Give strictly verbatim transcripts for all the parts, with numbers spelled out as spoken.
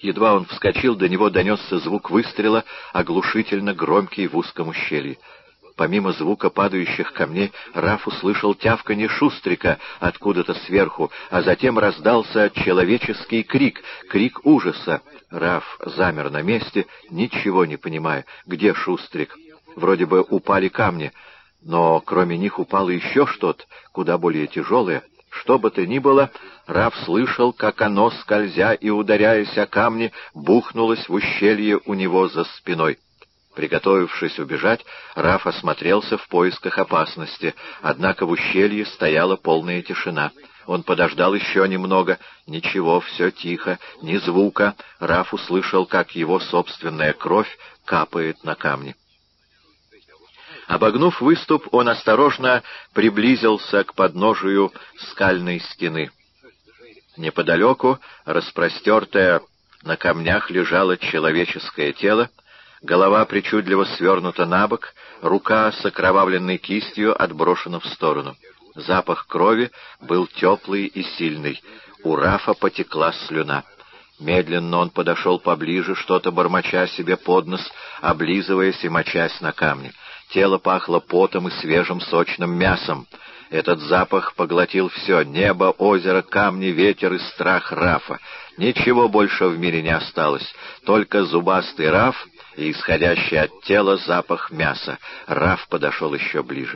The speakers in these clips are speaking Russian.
Едва он вскочил, до него донесся звук выстрела, оглушительно громкий в узком ущелье. Помимо звука падающих камней, Раф услышал тявканье Шустрика откуда-то сверху, а затем раздался человеческий крик, крик ужаса. Раф замер на месте, ничего не понимая, где Шустрик. Вроде бы упали камни, но кроме них упало еще что-то, куда более тяжелое. Что бы то ни было, Раф слышал, как оно, скользя и ударяясь о камни, бухнулось в ущелье у него за спиной. Приготовившись убежать, Раф осмотрелся в поисках опасности, однако в ущелье стояла полная тишина. Он подождал еще немного. Ничего, все тихо, ни звука. Раф услышал, как его собственная кровь капает на камни. Обогнув выступ, он осторожно приблизился к подножию скальной стены. Неподалеку, распростертое на камнях, лежало человеческое тело, голова причудливо свернута на бок, рука с окровавленной кистью отброшена в сторону. Запах крови был теплый и сильный. У Рафа потекла слюна. Медленно он подошел поближе, что-то бормоча себе под нос, облизываясь и мочась на камне. Тело пахло потом и свежим сочным мясом. Этот запах поглотил все — небо, озеро, камни, ветер и страх Рафа. Ничего больше в мире не осталось, только зубастый Раф и исходящий от тела запах мяса. Раф подошел еще ближе.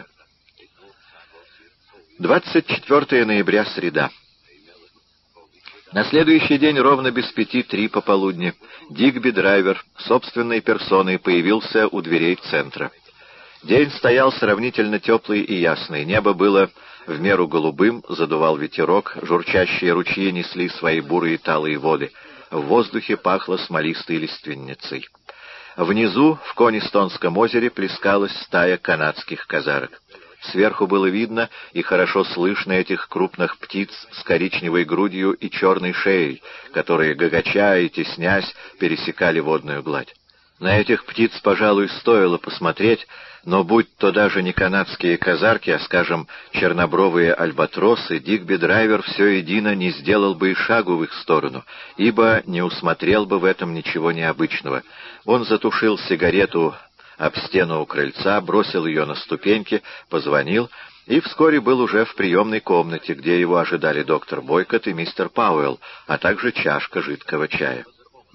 двадцать четвёртое ноября, среда. На следующий день, ровно без пяти три пополудни, Дигби Драйвер собственной персоной появился у дверей центра. День стоял сравнительно теплый и ясный, небо было в меру голубым, задувал ветерок, журчащие ручьи несли свои бурые талые воды, в воздухе пахло смолистой лиственницей. Внизу, в Конистонском озере, плескалась стая канадских казарок. Сверху было видно и хорошо слышно этих крупных птиц с коричневой грудью и черной шеей, которые, гагача и теснясь, пересекали водную гладь. На этих птиц, пожалуй, стоило посмотреть, но будь то даже не канадские казарки, а, скажем, чернобровые альбатросы, Дигби Драйвер все едино не сделал бы и шагу в их сторону, ибо не усмотрел бы в этом ничего необычного. Он затушил сигарету об стену у крыльца, бросил ее на ступеньки, позвонил и вскоре был уже в приемной комнате, где его ожидали доктор Бойкот и мистер Пауэлл, а также чашка жидкого чая.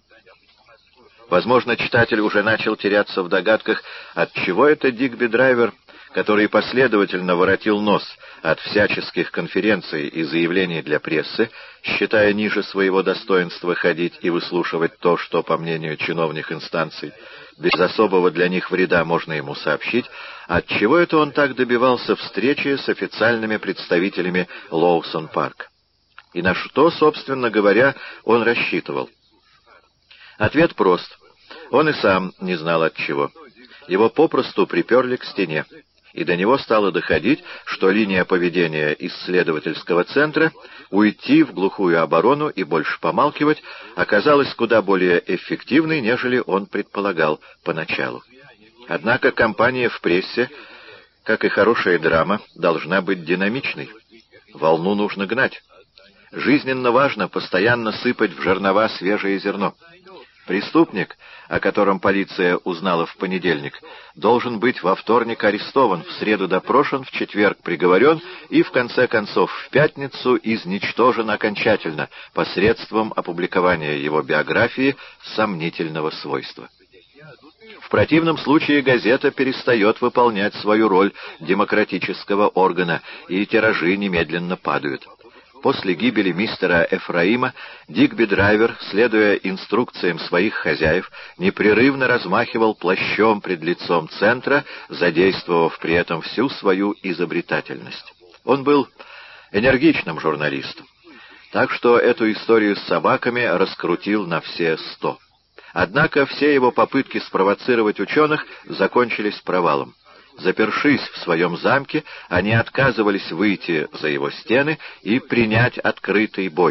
Возможно, читатель уже начал теряться в догадках, отчего это Дигби Драйвер, который последовательно воротил нос от всяческих конференций и заявлений для прессы, считая ниже своего достоинства ходить и выслушивать то, что, по мнению чиновных инстанций, без особого для них вреда можно ему сообщить, отчего это он так добивался встречи с официальными представителями Лоусон-парк. И на что, собственно говоря, он рассчитывал? Ответ прост. Он и сам не знал от чего. Его попросту приперли к стене, и до него стало доходить, что линия поведения исследовательского центра — уйти в глухую оборону и больше помалкивать — оказалась куда более эффективной, нежели он предполагал поначалу. Однако кампания в прессе, как и хорошая драма, должна быть динамичной. Волну нужно гнать. Жизненно важно постоянно сыпать в жернова свежее зерно. Преступник, о котором полиция узнала в понедельник, должен быть во вторник арестован, в среду допрошен, в четверг приговорен и, в конце концов, в пятницу изничтожен окончательно посредством опубликования его биографии сомнительного свойства. В противном случае газета перестает выполнять свою роль демократического органа, и тиражи немедленно падают. После гибели мистера Эфраима Дигби Драйвер, следуя инструкциям своих хозяев, непрерывно размахивал плащом пред лицом центра, задействовав при этом всю свою изобретательность. Он был энергичным журналистом, так что эту историю с собаками раскрутил на все сто. Однако все его попытки спровоцировать ученых закончились провалом. Запершись в своем замке, они отказывались выйти за его стены и принять открытый бой.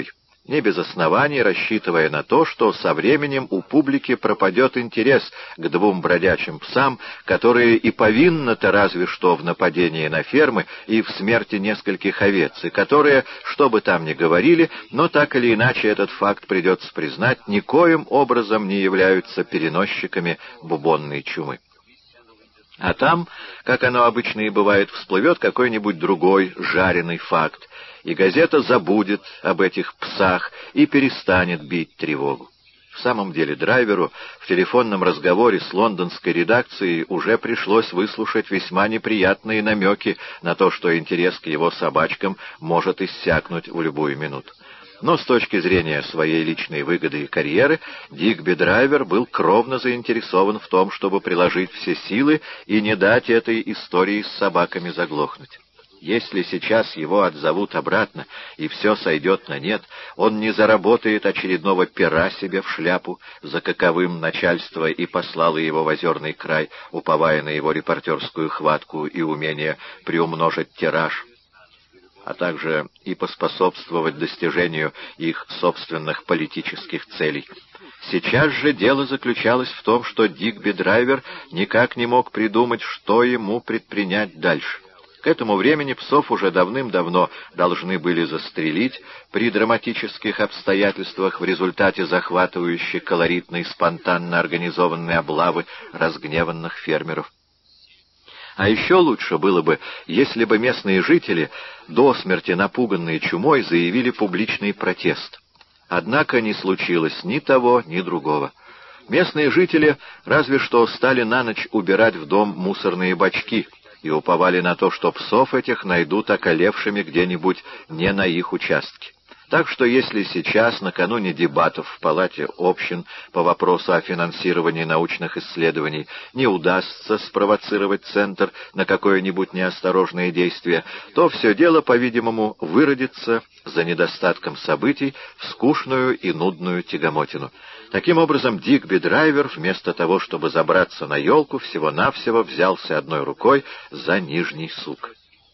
не без оснований рассчитывая на то, что со временем у публики пропадет интерес к двум бродячим псам, которые и повинны-то разве что в нападении на фермы и в смерти нескольких овец, и которые, что бы там ни говорили, но так или иначе этот факт придется признать, никоим образом не являются переносчиками бубонной чумы. А там, как оно обычно и бывает, всплывет какой-нибудь другой жареный факт, и газета забудет об этих псах и перестанет бить тревогу. В самом деле Драйверу в телефонном разговоре с лондонской редакцией уже пришлось выслушать весьма неприятные намеки на то, что интерес к его собачкам может иссякнуть в любую минуту. Но с точки зрения своей личной выгоды и карьеры, Дигби Драйвер был кровно заинтересован в том, чтобы приложить все силы и не дать этой истории с собаками заглохнуть. Если сейчас его отзовут обратно и все сойдет на нет, он не заработает очередного пера себе в шляпу, за каковым начальство и послало его в озерный край, уповая на его репортерскую хватку и умение приумножить тираж, а также и поспособствовать достижению их собственных политических целей. Сейчас же дело заключалось в том, что Дигби Драйвер никак не мог придумать, что ему предпринять дальше. К этому времени псов уже давным-давно должны были застрелить при драматических обстоятельствах в результате захватывающей колоритной спонтанно организованной облавы разгневанных фермеров. А еще лучше было бы, если бы местные жители, до смерти напуганные чумой, заявили публичный протест. Однако не случилось ни того, ни другого. Местные жители разве что стали на ночь убирать в дом мусорные бачки и уповали на то, что псов этих найдут околевшими где-нибудь не на их участке. Так что если сейчас, накануне дебатов в Палате общин по вопросу о финансировании научных исследований, не удастся спровоцировать Центр на какое-нибудь неосторожное действие, то все дело, по-видимому, выродится за недостатком событий в скучную и нудную тягомотину. Таким образом, Дигби Драйвер, вместо того, чтобы забраться на елку, всего-навсего взялся одной рукой за нижний сук.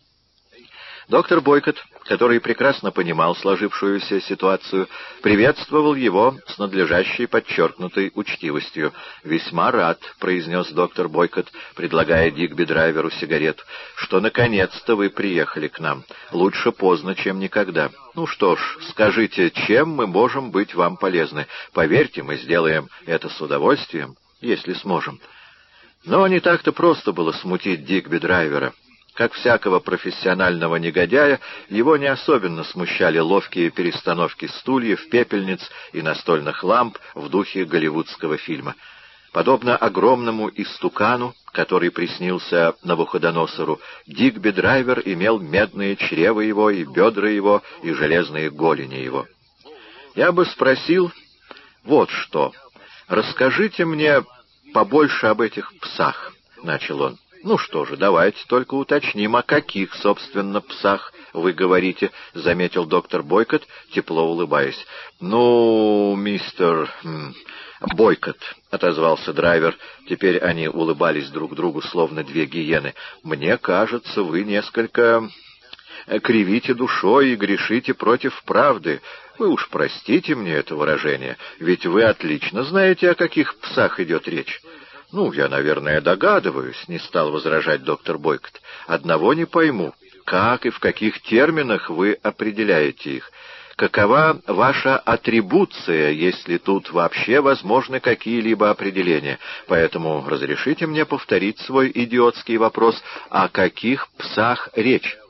Доктор Бойкот, который прекрасно понимал сложившуюся ситуацию, приветствовал его с надлежащей подчеркнутой учтивостью. «Весьма рад», — произнес доктор Бойкот, предлагая Дигби Драйверу сигарету, — «что наконец-то вы приехали к нам. Лучше поздно, чем никогда. Ну что ж, скажите, чем мы можем быть вам полезны? Поверьте, мы сделаем это с удовольствием, если сможем». Но не так-то просто было смутить Дигби Драйвера. Как всякого профессионального негодяя, его не особенно смущали ловкие перестановки стульев, пепельниц и настольных ламп в духе голливудского фильма. Подобно огромному истукану, который приснился Навуходоносору, Дигби Драйвер имел медные чрева его и бедра его и железные голени его. «Я бы спросил вот что. Расскажите мне побольше об этих псах», — начал он. «Ну что же, давайте только уточним, о каких, собственно, псах вы говорите», — заметил доктор Бойкот, тепло улыбаясь. «Ну, мистер м, Бойкот», — отозвался Драйвер, теперь они улыбались друг другу, словно две гиены, — «мне кажется, вы несколько кривите душой и грешите против правды. Вы уж простите мне это выражение, ведь вы отлично знаете, о каких псах идет речь». «Ну, я, наверное, догадываюсь», — не стал возражать доктор Бойкот. «Одного не пойму, как и в каких терминах вы определяете их? Какова ваша атрибуция, если тут вообще возможны какие-либо определения? Поэтому разрешите мне повторить свой идиотский вопрос, о каких псах речь?»